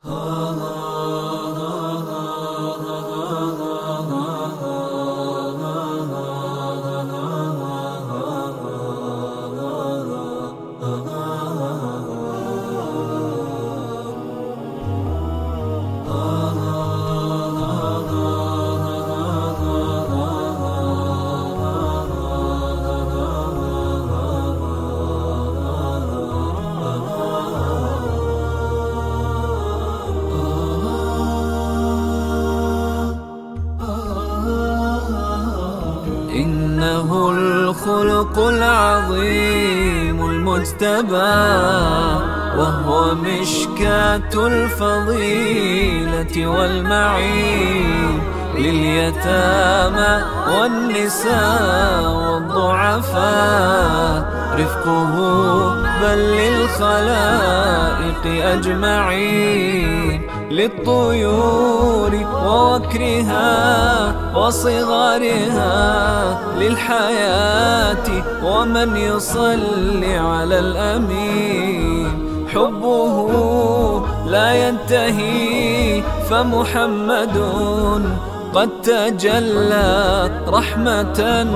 إنه الخلق العظيم المجتبى، وهو مشكاة الفضيلة والمعين لليتامى والنساء والضعفاء، رفقه بل للخلائق أجمعين، للطيور ووكرها وصغارها، للحياة ومن يصلي على الأمين. حبه لا ينتهي فمحمد قد تجلى رحمة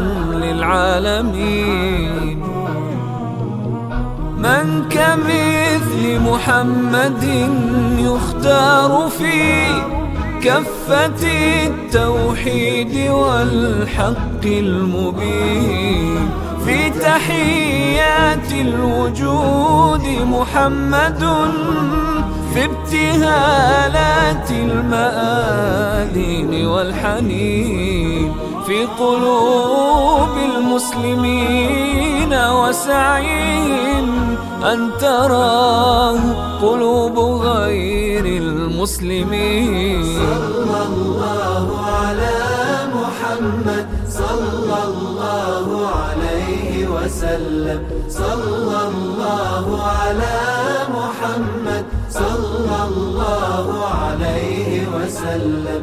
للعالمين. من كمثل محمد يختار في كفة التوحيد والحق المبين، في تحيات الوجود محمد، في ابتهالات المآذين والحنين، في قلوب المسلمين وسعيهم أن تراه قلوب غير المسلمين. صلى الله على محمد صلى الله عليه وسلم، صلى الله على محمد صلى الله عليه وسلم.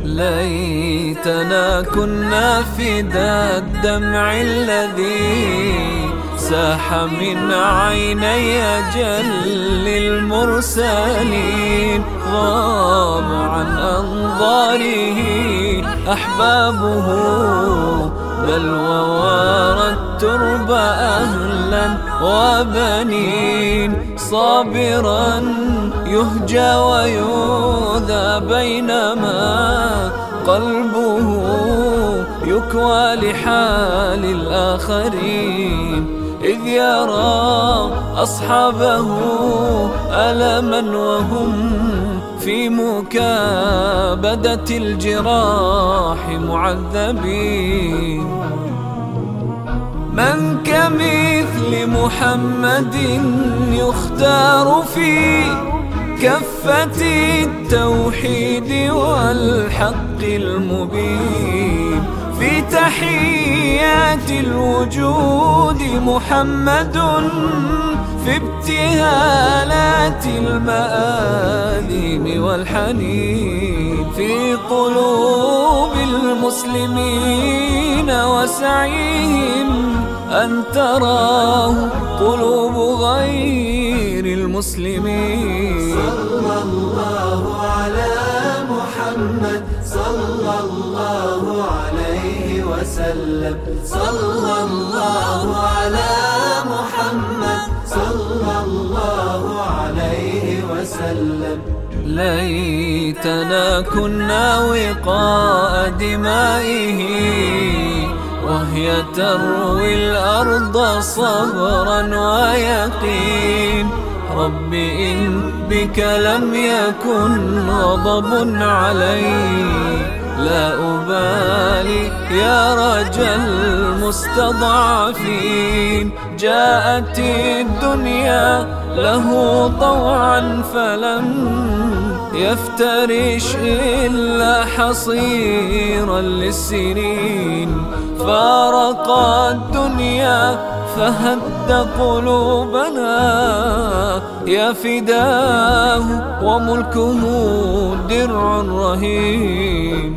ليتنا كنا فدا الدمع الذي ساح من عيني جل المرسلين، غاب عن أنظاره أحبابه، بل ووارى الترب أهلا وبنين، صابرا يهجى ويؤذى بينما قلبه يكوى لحال الآخرين، إذ يرى أصحابه ألما وهم في مكابدة الجراح معذبين. من كمثل محمد يختار في كفة التوحيد والحق المبين، في تحيات الوجود محمد، في ابتهالات المآذين والحنين، في قلوب المسلمين وسعيهم أن تراه قلوب غير المسلمين. صلى الله على محمد صلى الله عليه وسلم، صلى الله على محمد صلى الله عليه وسلم. ليتنا كنا وقاء دمائه، وهي تروي الأرض صبرا ويقين. رب إن بك لم يكن غضب علي، لا أبالي يا رجا المستضعفين. جاءت الدنيا له طوعا فلم يفترش إلا حصيرا للسنين، فارق الدنيا فهد قلوبنا، يا فداه وملكه درع رهين.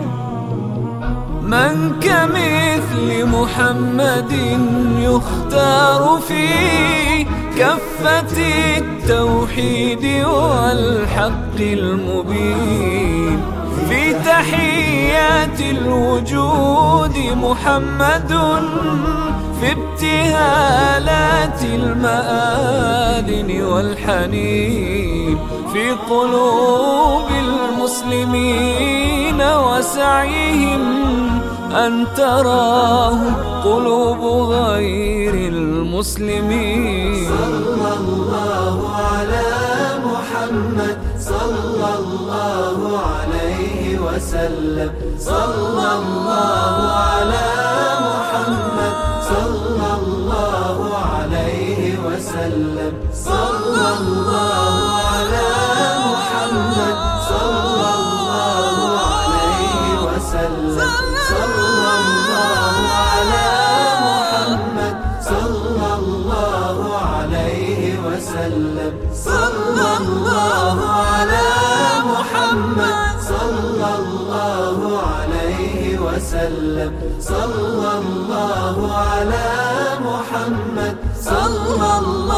من كمثل محمد يختار في كفة التوحيد والحق المبين. في تحيات الوجود محمد، في ابتهالات المآذن والحنين، في قلوب المسلمين وسعيهم أن تراه قلوب غير المسلمين. صلى الله على محمد صلى الله عليه وسلم. صلى الله على محمد صلى الله عليه وسلم. صلى الله على محمد صلى الله عليه وسلم. صلى الله على محمد صلى الله عليه وسلم. صلى الله على محمد صلى الله عليه وسلم. صلى الله على محمد صلى الله